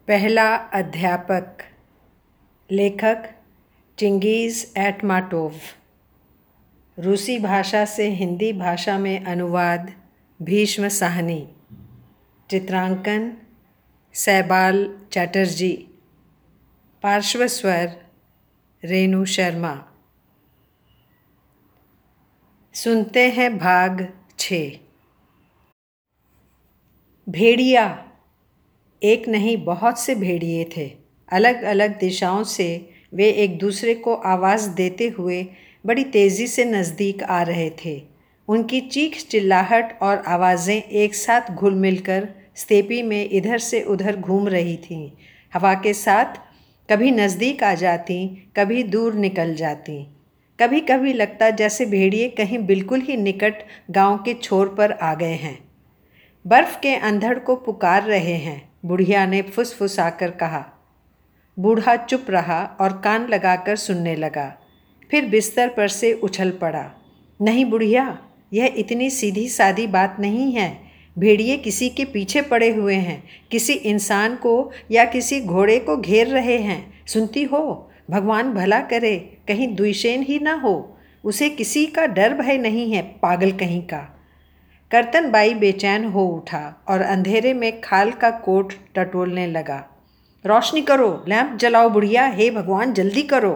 पहला अध्यापक। लेखक चिंगीज़ ऐटमाटोव। रूसी भाषा से हिंदी भाषा में अनुवाद भीष्म साहनी। चित्रांकन सैबाल चैटर्जी। पार्श्व स्वर रेणु शर्मा। सुनते हैं भाग 6। भेड़िया। एक नहीं बहुत से भेड़िए थे। अलग अलग दिशाओं से वे एक दूसरे को आवाज़ देते हुए बड़ी तेज़ी से नज़दीक आ रहे थे। उनकी चीख चिल्लाहट और आवाज़ें एक साथ घुल मिलकर स्टेपी में इधर से उधर घूम रही थीं। हवा के साथ कभी नज़दीक आ जाती, कभी दूर निकल जाती। कभी कभी लगता जैसे भेड़िए कहीं बिल्कुल ही निकट गांव के छोर पर आ गए हैं, बर्फ़ के अंधड़ को पुकार रहे हैं। बुढ़िया ने फुसफुसाकर कहा। बूढ़ा चुप रहा और कान लगाकर सुनने लगा। फिर बिस्तर पर से उछल पड़ा। नहीं बुढ़िया, यह इतनी सीधी सादी बात नहीं है। भेड़िए किसी के पीछे पड़े हुए हैं, किसी इंसान को या किसी घोड़े को घेर रहे हैं। सुनती हो? भगवान भला करे कहीं दुश्मन ही ना हो। उसे किसी का डर भय नहीं है, पागल कहीं का। कर्तन बाई बेचैन हो उठा और अंधेरे में खाल का कोट टटोलने लगा। रोशनी करो, लैंप जलाओ बुढ़िया, हे भगवान जल्दी करो।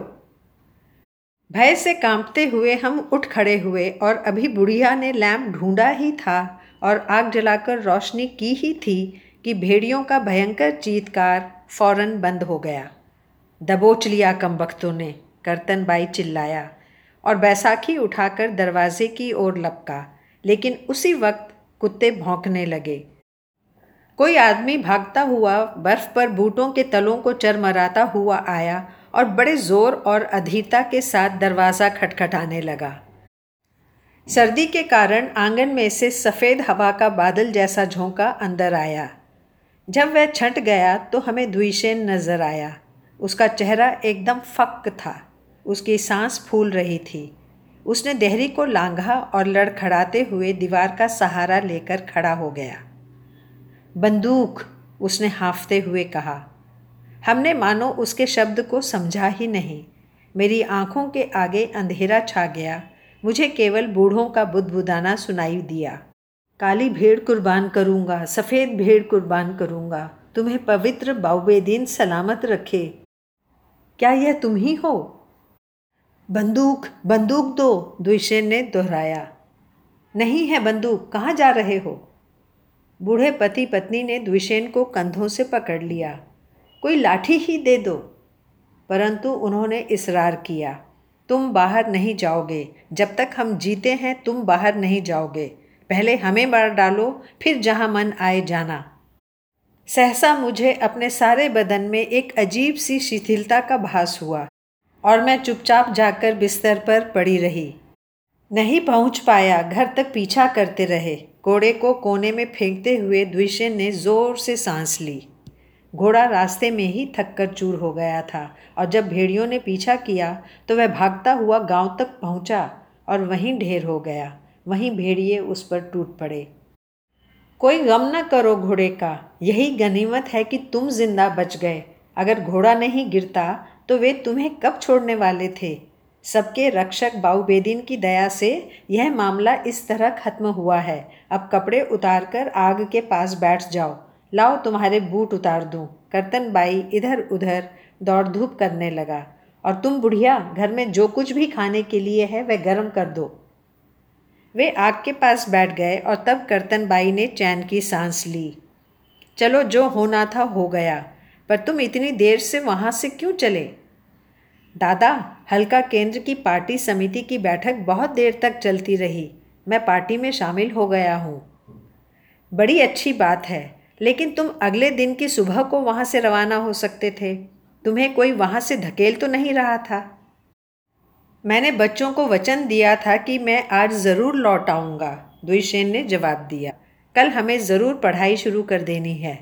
भय से कांपते हुए हम उठ खड़े हुए और अभी बुढ़िया ने लैंप ढूंढा ही था और आग जलाकर रोशनी की ही थी कि भेड़ियों का भयंकर चीत्कार फौरन बंद हो गया। दबोच लिया कमबख्तों ने, कर्तन बाई चिल्लाया और बैसाखी उठाकर दरवाजे की ओर लपका। लेकिन उसी वक्त कुत्ते भौंकने लगे। कोई आदमी भागता हुआ बर्फ पर बूटों के तलों को चरमराता हुआ आया और बड़े जोर और अधीरता के साथ दरवाज़ा खटखटाने लगा। सर्दी के कारण आंगन में से सफ़ेद हवा का बादल जैसा झोंका अंदर आया। जब वह छंट गया तो हमें द्विशेन नजर आया। उसका चेहरा एकदम फक्क था। उसकी सांस फूल रही थी। उसने देहरी को लांघा और लड़खड़ाते हुए दीवार का सहारा लेकर खड़ा हो गया। बंदूक, उसने हाँफते हुए कहा। हमने मानो उसके शब्द को समझा ही नहीं। मेरी आंखों के आगे अंधेरा छा गया। मुझे केवल बूढ़ों का बुदबुदाना सुनाई दिया। काली भेड़ कुर्बान करूँगा, सफ़ेद भेड़ कुर्बान करूँगा, तुम्हें पवित्र बाउबेदीन सलामत रखे। क्या यह तुम ही हो? बंदूक, बंदूक दो, द्विशेन ने दोहराया। नहीं है बंदूक, कहाँ जा रहे हो? बूढ़े पति पत्नी ने द्विशेन को कंधों से पकड़ लिया। कोई लाठी ही दे दो। परंतु उन्होंने इसरार किया। तुम बाहर नहीं जाओगे, जब तक हम जीते हैं तुम बाहर नहीं जाओगे। पहले हमें मार डालो, फिर जहाँ मन आए जाना। सहसा मुझे अपने सारे बदन में एक अजीब सी शिथिलता का भास हुआ और मैं चुपचाप जाकर बिस्तर पर पड़ी रही। नहीं पहुंच पाया, घर तक पीछा करते रहे। घोड़े को कोने में फेंकते हुए द्विशेन ने जोर से सांस ली। घोड़ा रास्ते में ही थक कर चूर हो गया था और जब भेड़ियों ने पीछा किया तो वह भागता हुआ गांव तक पहुंचा और वहीं ढेर हो गया। वहीं भेड़िए उस पर टूट पड़े। कोई गम न करो घोड़े का, यही गनीमत है कि तुम जिंदा बच गए। अगर घोड़ा नहीं गिरता तो वे तुम्हें कब छोड़ने वाले थे। सबके रक्षक बाउबेदीन की दया से यह मामला इस तरह खत्म हुआ है। अब कपड़े उतारकर आग के पास बैठ जाओ। लाओ तुम्हारे बूट उतार दूं। कर्तन बाई इधर उधर दौड़ धूप करने लगा। और तुम बुढ़िया, घर में जो कुछ भी खाने के लिए है वह गर्म कर दो। वे आग के पास बैठ गए और तब कर्तन बाई ने चैन की सांस ली। चलो, जो होना था हो गया, पर तुम इतनी देर से वहाँ से क्यों चले? दादा, हल्का केंद्र की पार्टी समिति की बैठक बहुत देर तक चलती रही। मैं पार्टी में शामिल हो गया हूँ। बड़ी अच्छी बात है, लेकिन तुम अगले दिन की सुबह को वहाँ से रवाना हो सकते थे। तुम्हें कोई वहाँ से धकेल तो नहीं रहा था? मैंने बच्चों को वचन दिया था कि मैं आज ज़रूर लौट आऊँगा, द्विशेन ने जवाब दिया। कल हमें ज़रूर पढ़ाई शुरू कर देनी है।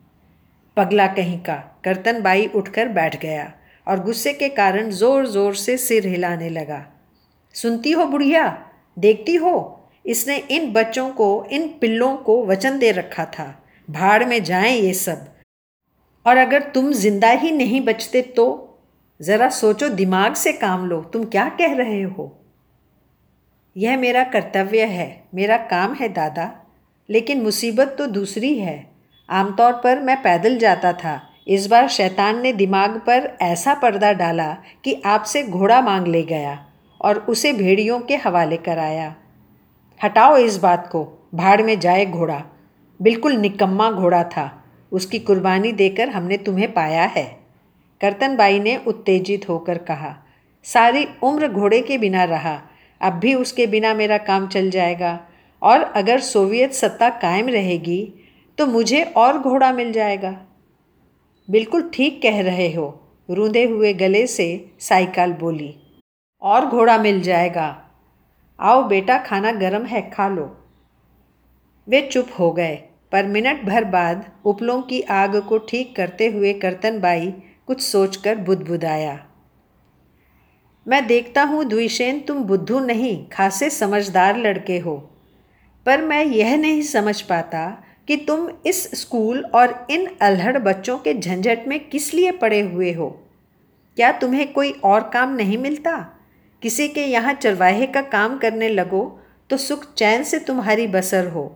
पगला कहीं का, कर्तन बाई उठकर बैठ गया और गुस्से के कारण जोर जोर से सिर हिलाने लगा। सुनती हो बुढ़िया, देखती हो, इसने इन बच्चों को, इन पिल्लों को वचन दे रखा था। भाड़ में जाएं ये सब। और अगर तुम जिंदा ही नहीं बचते तो? ज़रा सोचो, दिमाग से काम लो, तुम क्या कह रहे हो? यह मेरा कर्तव्य है, मेरा काम है दादा। लेकिन मुसीबत तो दूसरी है। आमतौर पर मैं पैदल जाता था। इस बार शैतान ने दिमाग पर ऐसा पर्दा डाला कि आपसे घोड़ा मांग ले गया और उसे भेड़ियों के हवाले कराया। हटाओ इस बात को, भाड़ में जाए घोड़ा। बिल्कुल निकम्मा घोड़ा था। उसकी कुर्बानी देकर हमने तुम्हें पाया है। कर्तनबाई ने उत्तेजित होकर कहा। सारी उम्र घोड़े के बिना रहा, अब भी उसके बिना मेरा काम चल जाएगा। और अगर सोवियत सत्ता कायम रहेगी तो मुझे और घोड़ा मिल जाएगा। बिल्कुल ठीक कह रहे हो, रूंधे हुए गले से साइकिल बोली। और घोड़ा मिल जाएगा। आओ बेटा, खाना गरम है, खा लो। वे चुप हो गए, पर मिनट भर बाद उपलों की आग को ठीक करते हुए कर्तनबाई कुछ सोचकर बुदबुदाया। मैं देखता हूँ द्विशेन, तुम बुद्धू नहीं, खासे समझदार लड़के हो। पर मैं यह नहीं समझ पाता कि तुम इस स्कूल और इन अल्हड़ बच्चों के झंझट में किस लिए पड़े हुए हो। क्या तुम्हें कोई और काम नहीं मिलता? किसी के यहाँ चरवाहे का काम करने लगो तो सुख चैन से तुम्हारी बसर हो।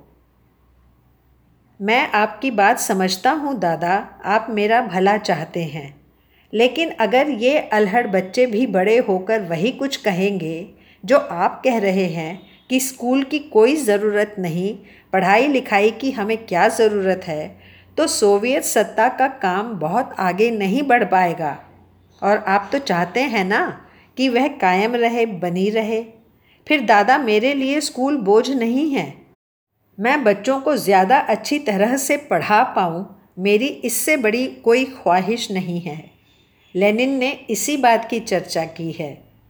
मैं आपकी बात समझता हूँ दादा, आप मेरा भला चाहते हैं। लेकिन अगर ये अल्हड़ बच्चे भी बड़े होकर वही कुछ कहेंगे जो आप कह रहे हैं कि स्कूल की कोई ज़रूरत नहीं, पढ़ाई लिखाई की हमें क्या ज़रूरत है, तो सोवियत सत्ता का काम बहुत आगे नहीं बढ़ पाएगा। और आप तो चाहते हैं ना कि वह कायम रहे, बनी रहे। फिर दादा, मेरे लिए स्कूल बोझ नहीं है। मैं बच्चों को ज़्यादा अच्छी तरह से पढ़ा पाऊँ, मेरी इससे बड़ी कोई ख्वाहिश नहीं है। लेनिन ने इसी बात की चर्चा की है।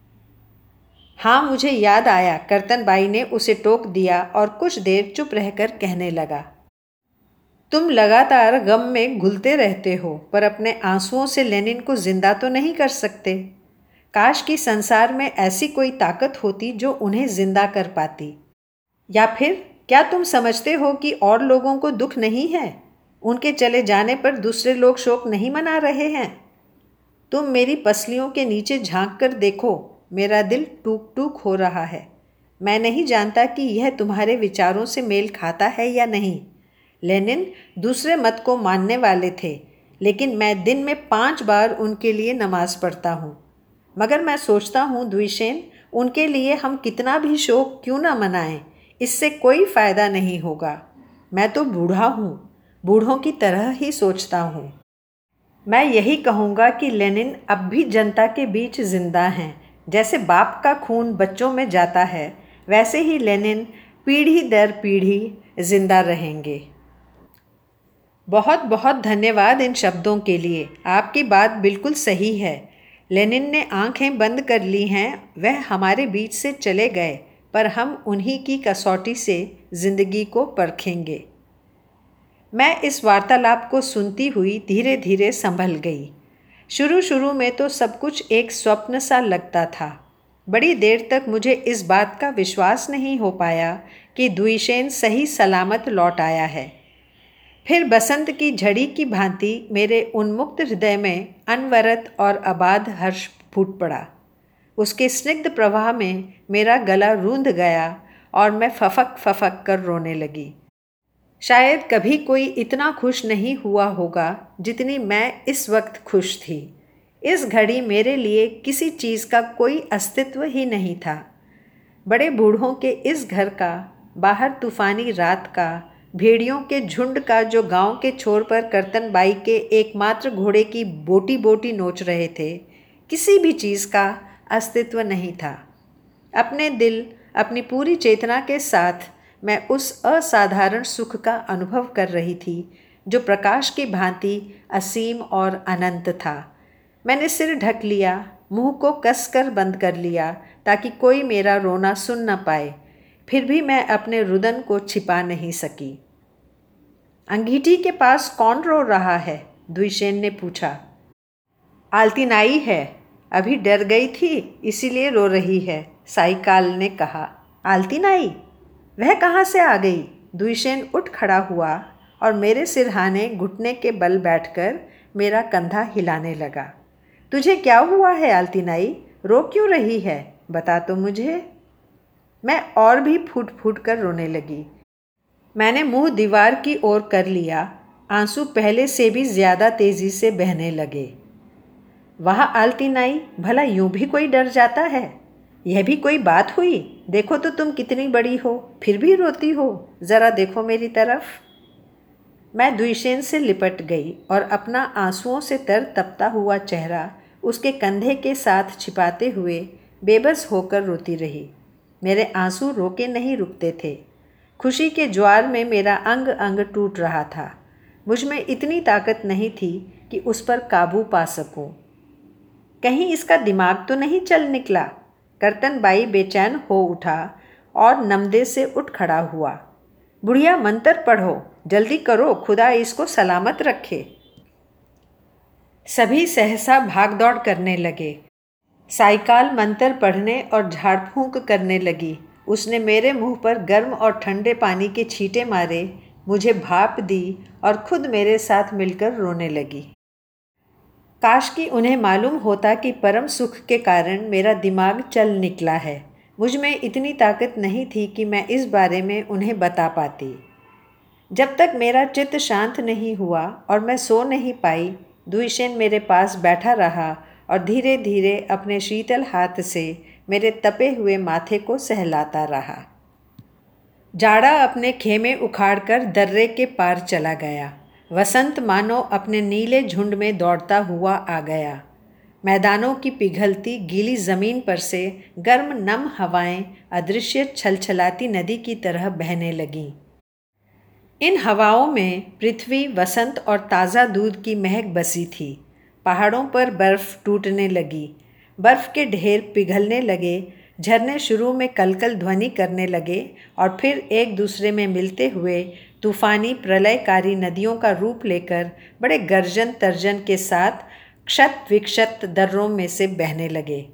हाँ, मुझे याद आया, कर्तनबाई ने उसे टोक दिया और कुछ देर चुप रहकर कहने लगा। तुम लगातार गम में घुलते रहते हो, पर अपने आंसुओं से लेनिन को जिंदा तो नहीं कर सकते। काश कि संसार में ऐसी कोई ताकत होती जो उन्हें जिंदा कर पाती। या फिर क्या तुम समझते हो कि और लोगों को दुख नहीं है? उनके चले जाने पर दूसरे लोग शोक नहीं मना रहे हैं? तुम मेरी पसलियों के नीचे झांक कर देखो, मेरा दिल टूक टूक हो रहा है। मैं नहीं जानता कि यह तुम्हारे विचारों से मेल खाता है या नहीं। लेनिन दूसरे मत को मानने वाले थे, लेकिन मैं दिन में 5 बार उनके लिए नमाज पढ़ता हूँ। मगर मैं सोचता हूँ द्विशेन, उनके लिए हम कितना भी शोक क्यों ना मनाएं, इससे कोई फ़ायदा नहीं होगा। मैं तो बूढ़ा हूँ, बूढ़ों की तरह ही सोचता हूँ। मैं यही कहूँगा कि लेनिन अब भी जनता के बीच जिंदा हैं। जैसे बाप का खून बच्चों में जाता है, वैसे ही लेनिन पीढ़ी दर पीढ़ी जिंदा रहेंगे। बहुत बहुत धन्यवाद इन शब्दों के लिए। आपकी बात बिल्कुल सही है। लेनिन ने आंखें बंद कर ली हैं, वह हमारे बीच से चले गए, पर हम उन्हीं की कसौटी से जिंदगी को परखेंगे। मैं इस वार्तालाप को सुनती हुई धीरे धीरे संभल गई। शुरू शुरू में तो सब कुछ एक स्वप्न सा लगता था। बड़ी देर तक मुझे इस बात का विश्वास नहीं हो पाया कि द्विशेन सही सलामत लौट आया है। फिर बसंत की झड़ी की भांति मेरे उन्मुक्त हृदय में अनवरत और अबाध हर्ष फूट पड़ा। उसके स्निग्ध प्रवाह में मेरा गला रूंध गया और मैं फफक फफक कर रोने लगी। शायद कभी कोई इतना खुश नहीं हुआ होगा जितनी मैं इस वक्त खुश थी। इस घड़ी मेरे लिए किसी चीज़ का कोई अस्तित्व ही नहीं था। बड़े बूढ़ों के इस घर का, बाहर तूफानी रात का, भेड़ियों के झुंड का जो गांव के छोर पर कर्तनबाई के एकमात्र घोड़े की बोटी बोटी नोच रहे थे, किसी भी चीज़ का अस्तित्व नहीं था। अपने दिल, अपनी पूरी चेतना के साथ मैं उस असाधारण सुख का अनुभव कर रही थी जो प्रकाश की भांति असीम और अनंत था। मैंने सिर ढक लिया, मुंह को कसकर बंद कर लिया ताकि कोई मेरा रोना सुन न पाए। फिर भी मैं अपने रुदन को छिपा नहीं सकी। अंगीठी के पास कौन रो रहा है? द्विशेन ने पूछा। आल्तिनाई है, अभी डर गई थी इसीलिए रो रही है, साइकाल ने कहा। आल्तिनाई? वह कहाँ से आ गई? द्विशेन उठ खड़ा हुआ और मेरे सिरहाने घुटने के बल बैठकर मेरा कंधा हिलाने लगा। तुझे क्या हुआ है आलतीनाई? रो क्यों रही है? बता तो मुझे। मैं और भी फूट फूट कर रोने लगी। मैंने मुंह दीवार की ओर कर लिया। आंसू पहले से भी ज़्यादा तेज़ी से बहने लगे। वाह आलतीनाई, भला यूं भी कोई डर जाता है? यह भी कोई बात हुई? देखो तो तुम कितनी बड़ी हो, फिर भी रोती हो। ज़रा देखो मेरी तरफ। मैं द्विशेन से लिपट गई और अपना आंसुओं से तर तपता हुआ चेहरा उसके कंधे के साथ छिपाते हुए बेबस होकर रोती रही। मेरे आंसू रोके नहीं रुकते थे। खुशी के ज्वार में मेरा अंग अंग टूट रहा था। मुझ में इतनी ताकत नहीं थी कि उस पर काबू पा सकूं। कहीं इसका दिमाग तो नहीं चल निकला? कर्तन बाई बेचैन हो उठा और नमदे से उठ खड़ा हुआ। बुढ़िया, मंत्र पढ़ो, जल्दी करो, खुदा इसको सलामत रखे। सभी सहसा भागदौड़ करने लगे। साइकाल मंत्र पढ़ने और झाड़ फूंक करने लगी। उसने मेरे मुंह पर गर्म और ठंडे पानी के छींटे मारे, मुझे भाप दी और खुद मेरे साथ मिलकर रोने लगी। काश कि उन्हें मालूम होता कि परम सुख के कारण मेरा दिमाग चल निकला है। मुझ में इतनी ताकत नहीं थी कि मैं इस बारे में उन्हें बता पाती। जब तक मेरा चित्त शांत नहीं हुआ और मैं सो नहीं पाई, द्विशेन मेरे पास बैठा रहा और धीरे धीरे अपने शीतल हाथ से मेरे तपे हुए माथे को सहलाता रहा। जाड़ा अपने खेमे उखाड़कर दर्रे के पार चला गया। वसंत मानो अपने नीले झुंड में दौड़ता हुआ आ गया। मैदानों की पिघलती गीली जमीन पर से गर्म नम हवाएं अदृश्य छलछलाती नदी की तरह बहने लगीं। इन हवाओं में पृथ्वी, वसंत और ताज़ा दूध की महक बसी थी। पहाड़ों पर बर्फ़ टूटने लगी, बर्फ़ के ढेर पिघलने लगे, झरने शुरू में कलकल ध्वनि करने लगे और फिर एक दूसरे में मिलते हुए तूफ़ानी प्रलयकारी नदियों का रूप लेकर बड़े गर्जन तर्जन के साथ क्षत विक्षत दर्रों में से बहने लगे।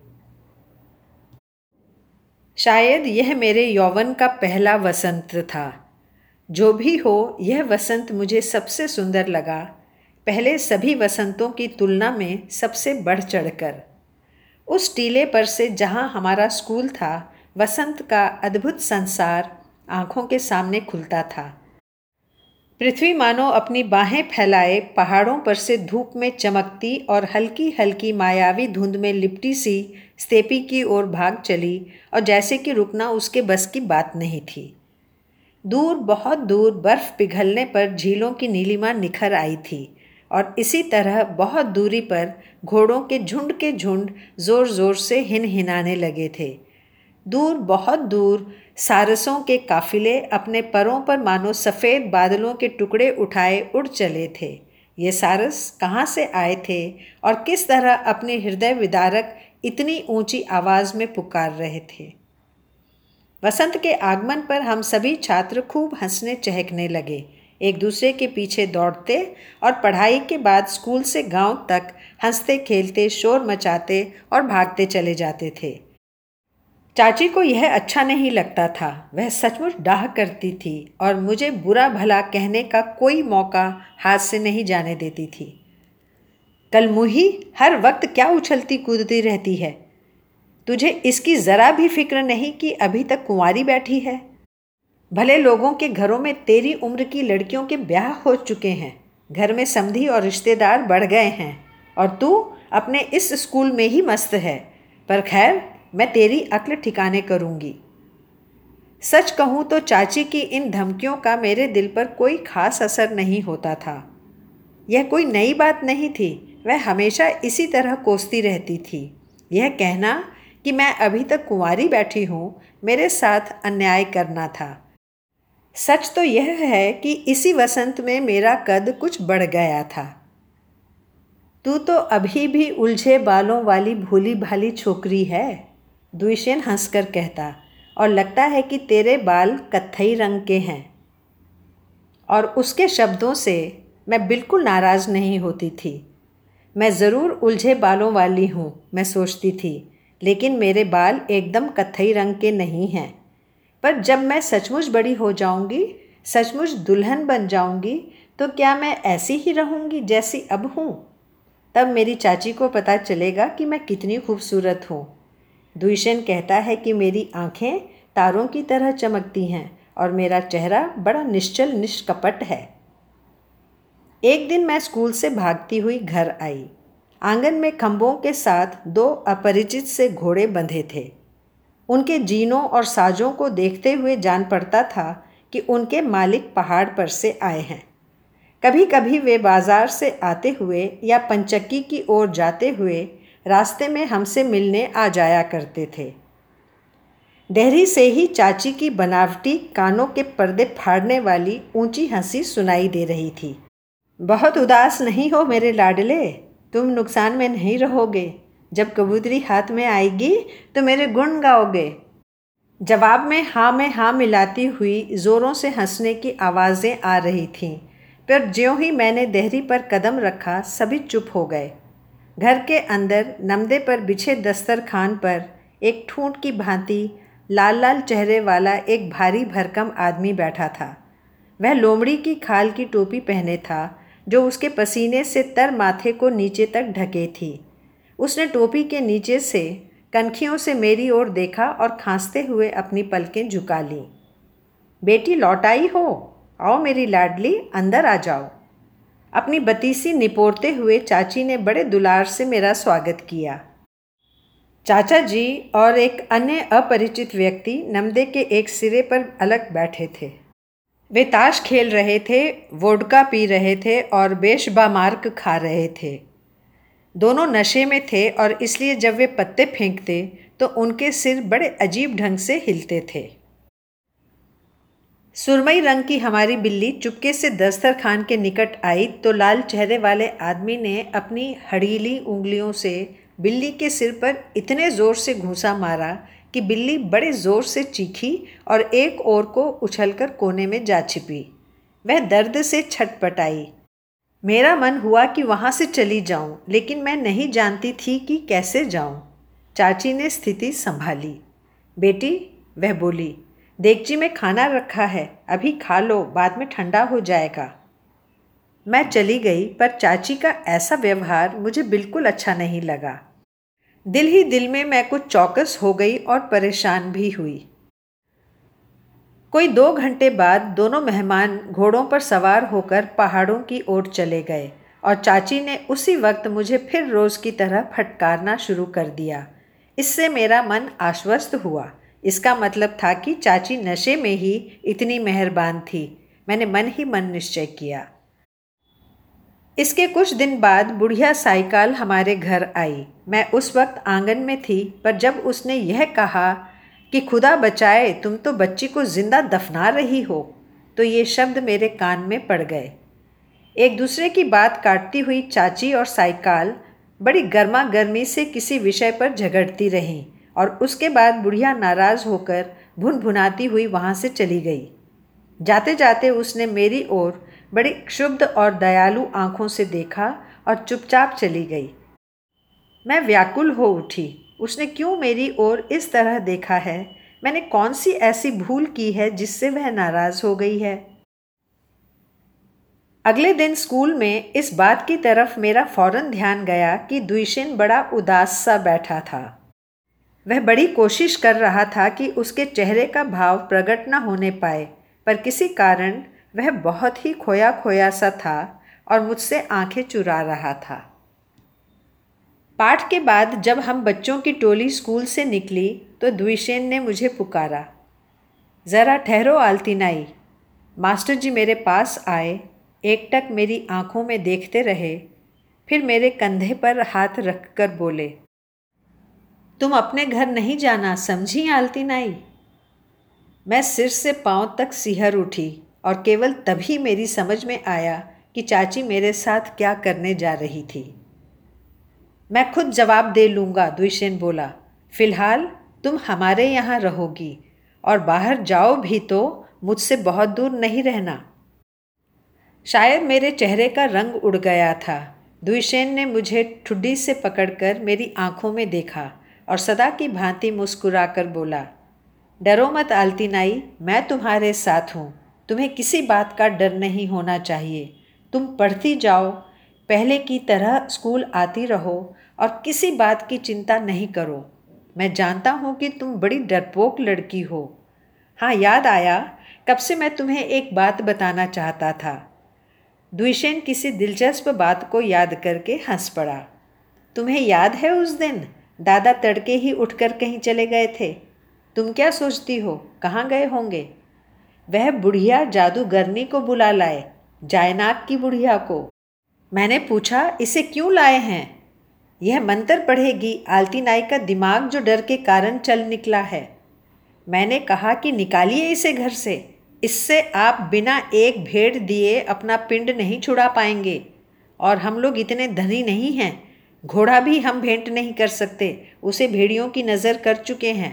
शायद यह मेरे यौवन का पहला वसंत था। जो भी हो, यह वसंत मुझे सबसे सुंदर लगा, पहले सभी वसंतों की तुलना में सबसे बढ़ चढ़कर। उस टीले पर से जहाँ हमारा स्कूल था, वसंत का अद्भुत संसार आँखों के सामने खुलता था। पृथ्वी मानो अपनी बाहें फैलाए पहाड़ों पर से धूप में चमकती और हल्की हल्की मायावी धुंध में लिपटी सी स्तेपी की ओर भाग चली और जैसे कि रुकना उसके बस की बात नहीं थी। दूर, बहुत दूर बर्फ़ पिघलने पर झीलों की नीलिमा निखर आई थी और इसी तरह बहुत दूरी पर घोड़ों के झुंड ज़ोर ज़ोर से हिनहिनाने लगे थे। दूर, बहुत दूर सारसों के काफिले अपने परों पर मानो सफ़ेद बादलों के टुकड़े उठाए उड़ चले थे। ये सारस कहाँ से आए थे और किस तरह अपने हृदय विदारक इतनी ऊंची आवाज़ में पुकार रहे थे। वसंत के आगमन पर हम सभी छात्र खूब हंसने चहकने लगे, एक दूसरे के पीछे दौड़ते और पढ़ाई के बाद स्कूल से गांव तक हंसते खेलते शोर मचाते और भागते चले जाते थे। चाची को यह अच्छा नहीं लगता था। वह सचमुच डाह करती थी और मुझे बुरा भला कहने का कोई मौका हाथ से नहीं जाने देती थी। कलमुही, हर वक्त क्या उछलती कूदती रहती है? तुझे इसकी ज़रा भी फिक्र नहीं कि अभी तक कुंवारी बैठी है? भले लोगों के घरों में तेरी उम्र की लड़कियों के ब्याह हो चुके हैं, घर में समधी और रिश्तेदार बढ़ गए हैं और तू अपने इस स्कूल में ही मस्त है। पर खैर, मैं तेरी अक्ल ठिकाने करूँगी। सच कहूँ तो चाची की इन धमकियों का मेरे दिल पर कोई खास असर नहीं होता था। यह कोई नई बात नहीं थी, वह हमेशा इसी तरह कोसती रहती थी। यह कहना कि मैं अभी तक कुंवारी बैठी हूँ मेरे साथ अन्याय करना था। सच तो यह है कि इसी वसंत में मेरा कद कुछ बढ़ गया था। तू तो अभी भी उलझे बालों वाली भोली भाली छोकरी है, द्विशेन हंसकर कहता, और लगता है कि तेरे बाल कत्थई रंग के हैं। और उसके शब्दों से मैं बिल्कुल नाराज़ नहीं होती थी। मैं ज़रूर उलझे बालों वाली हूँ, मैं सोचती थी, लेकिन मेरे बाल एकदम कत्थई रंग के नहीं हैं। पर जब मैं सचमुच बड़ी हो जाऊँगी, सचमुच दुल्हन बन जाऊँगी, तो क्या मैं ऐसी ही रहूँगी जैसी अब हूँ? तब मेरी चाची को पता चलेगा कि मैं कितनी खूबसूरत हूँ। दुईशन कहता है कि मेरी आँखें तारों की तरह चमकती हैं और मेरा चेहरा बड़ा निश्चल निष्कपट है। एक दिन मैं स्कूल से भागती हुई घर आई। आंगन में खंभों के साथ दो अपरिचित से घोड़े बंधे थे। उनके जीनों और साजों को देखते हुए जान पड़ता था कि उनके मालिक पहाड़ पर से आए हैं। कभी कभी वे बाजार से आते हुए या पंचक्की की ओर जाते हुए रास्ते में हमसे मिलने आ जाया करते थे। देहरी से ही चाची की बनावटी कानों के पर्दे फाड़ने वाली ऊंची हंसी सुनाई दे रही थी। बहुत उदास नहीं हो मेरे लाडले, तुम नुकसान में नहीं रहोगे। जब कबूतरी हाथ में आएगी तो मेरे गुण गाओगे। जवाब में हाँ मिलाती हुई ज़ोरों से हंसने की आवाज़ें आ रही थीं। पर ज्यों ही मैंने देहरी पर कदम रखा सभी चुप हो गए। घर के अंदर नमदे पर बिछे दस्तरखान पर एक ठूंठ की भांति लाल लाल चेहरे वाला एक भारी भरकम आदमी बैठा था। वह लोमड़ी की खाल की टोपी पहने था जो उसके पसीने से तर माथे को नीचे तक ढके थी। उसने टोपी के नीचे से कनखियों से मेरी ओर देखा और खांसते हुए अपनी पलकें झुका लीं। बेटी लौट आई हो, आओ मेरी लाडली, अंदर आ जाओ। अपनी बतीसी निपोरते हुए चाची ने बड़े दुलार से मेरा स्वागत किया। चाचा जी और एक अन्य अपरिचित व्यक्ति नमदे के एक सिरे पर अलग बैठे थे। वे ताश खेल रहे थे, वोडका पी रहे थे और बेशबामार्क खा रहे थे। दोनों नशे में थे और इसलिए जब वे पत्ते फेंकते तो उनके सिर बड़े अजीब ढंग से हिलते थे। सुरमई रंग की हमारी बिल्ली चुपके से दस्तरखान के निकट आई तो लाल चेहरे वाले आदमी ने अपनी हड़ीली उंगलियों से बिल्ली के सिर पर इतने ज़ोर से घूंसा मारा कि बिल्ली बड़े ज़ोर से चीखी और एक ओर को उछलकर कोने में जा छिपी। वह दर्द से छटपटाई। मेरा मन हुआ कि वहाँ से चली जाऊं, लेकिन मैं नहीं जानती थी कि कैसे जाऊं। चाची ने स्थिति संभाली। बेटी, वह बोली, देगची में खाना रखा है, अभी खा लो, बाद में ठंडा हो जाएगा। मैं चली गई, पर चाची का ऐसा व्यवहार मुझे बिल्कुल अच्छा नहीं लगा। दिल ही दिल में मैं कुछ चौकस हो गई और परेशान भी हुई। कोई 2 घंटे बाद दोनों मेहमान घोड़ों पर सवार होकर पहाड़ों की ओर चले गए और चाची ने उसी वक्त मुझे फिर रोज़ की तरह फटकारना शुरू कर दिया। इससे मेरा मन आश्वस्त हुआ। इसका मतलब था कि चाची नशे में ही इतनी मेहरबान थी। मैंने मन ही मन निश्चय किया। इसके कुछ दिन बाद बुढ़िया साइकिल हमारे घर आई। मैं उस वक्त आंगन में थी, पर जब उसने यह कहा कि खुदा बचाए, तुम तो बच्ची को जिंदा दफना रही हो, तो ये शब्द मेरे कान में पड़ गए। एक दूसरे की बात काटती हुई चाची और साइकिल बड़ी गर्मा गर्मी से किसी विषय पर झगड़ती रहीं और उसके बाद बुढ़िया नाराज़ होकर भुनभुनाती हुई वहाँ से चली गई। जाते जाते उसने मेरी ओर बड़ी क्षुब्ध और दयालु आंखों से देखा और चुपचाप चली गई। मैं व्याकुल हो उठी। उसने क्यों मेरी ओर इस तरह देखा है? मैंने कौन सी ऐसी भूल की है जिससे वह नाराज़ हो गई है? अगले दिन स्कूल में इस बात की तरफ मेरा फौरन ध्यान गया कि द्विशेन बड़ा उदास सा बैठा था। वह बड़ी कोशिश कर रहा था कि उसके चेहरे का भाव प्रकट न होने पाए, पर किसी कारण वह बहुत ही खोया खोया सा था और मुझसे आंखें चुरा रहा था। पाठ के बाद जब हम बच्चों की टोली स्कूल से निकली तो द्विशेन ने मुझे पुकारा, ज़रा ठहरो आलतीनाई। मास्टर जी मेरे पास आए, एकटक मेरी आंखों में देखते रहे, फिर मेरे कंधे पर हाथ रखकर बोले, तुम अपने घर नहीं जाना, समझी आलतीनाई? मैं सिर से पांव तक सिहर उठी और केवल तभी मेरी समझ में आया कि चाची मेरे साथ क्या करने जा रही थी। मैं खुद जवाब दे लूँगा, द्विशेन बोला। फिलहाल तुम हमारे यहाँ रहोगी और बाहर जाओ भी तो मुझसे बहुत दूर नहीं रहना। शायद मेरे चेहरे का रंग उड़ गया था। द्विशेन ने मुझे ठुड्डी से पकड़कर मेरी आंखों में देखा और सदा की भांति मुस्कुराकर बोला, डरो मत आलतीनाई, मैं तुम्हारे साथ हूँ। तुम्हें किसी बात का डर नहीं होना चाहिए। तुम पढ़ती जाओ, पहले की तरह स्कूल आती रहो और किसी बात की चिंता नहीं करो। मैं जानता हूँ कि तुम बड़ी डरपोक लड़की हो। हाँ, याद आया, कब से मैं तुम्हें एक बात बताना चाहता था। द्विशेन किसी दिलचस्प बात को याद करके हंस पड़ा। तुम्हें याद है उस दिन दादा तड़के ही उठकर कहीं चले गए थे? तुम क्या सोचती हो, कहाँ गए होंगे? वह बुढ़िया जादूगरनी को बुला लाए, जायनाग की बुढ़िया को। मैंने पूछा, इसे क्यों लाए हैं? यह मंत्र पढ़ेगी। आलती नाई का दिमाग जो डर के कारण चल निकला है। मैंने कहा कि निकालिए इसे घर से। इससे आप बिना एक भेड़ दिए अपना पिंड नहीं छुड़ा पाएंगे, और हम लोग इतने धनी नहीं हैं। घोड़ा भी हम भेंट नहीं कर सकते, उसे भेड़ियों की नज़र कर चुके हैं।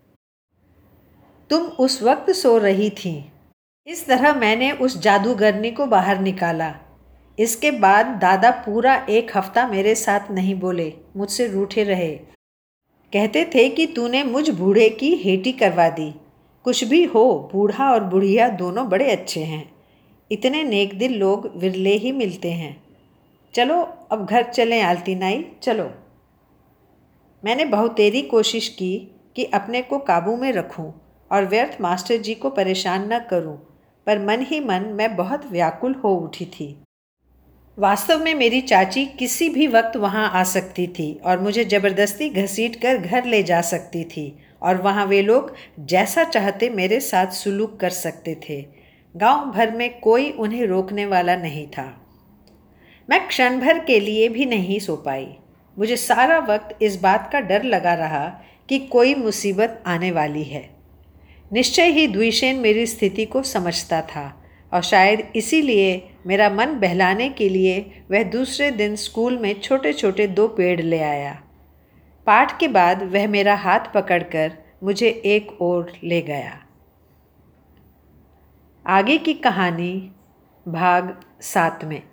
तुम उस वक्त सो रही थी। इस तरह मैंने उस जादूगरनी को बाहर निकाला। इसके बाद दादा पूरा एक हफ्ता मेरे साथ नहीं बोले, मुझसे रूठे रहे। कहते थे कि तूने मुझ बूढ़े की हेटी करवा दी। कुछ भी हो, बूढ़ा और बुढ़िया दोनों बड़े अच्छे हैं। इतने नेक दिल लोग विरले ही मिलते हैं। चलो अब घर चलें आलती नाई, चलो। मैंने बहुतेरी कोशिश की कि अपने को काबू में रखूं और व्यर्थ मास्टर जी को परेशान न करूं, पर मन ही मन मैं बहुत व्याकुल हो उठी थी। वास्तव में मेरी चाची किसी भी वक्त वहाँ आ सकती थी और मुझे ज़बरदस्ती घसीट कर घर ले जा सकती थी, और वहाँ वे लोग जैसा चाहते मेरे साथ सुलूक कर सकते थे। गांव भर में कोई उन्हें रोकने वाला नहीं था। मैं क्षण भर के लिए भी नहीं सो पाई। मुझे सारा वक्त इस बात का डर लगा रहा कि कोई मुसीबत आने वाली है। निश्चय ही द्विशेन मेरी स्थिति को समझता था, और शायद इसीलिए मेरा मन बहलाने के लिए वह दूसरे दिन स्कूल में छोटे छोटे 2 पेड़ ले आया। पाठ के बाद वह मेरा हाथ पकड़कर मुझे एक ओर ले गया। आगे की कहानी भाग 7 में।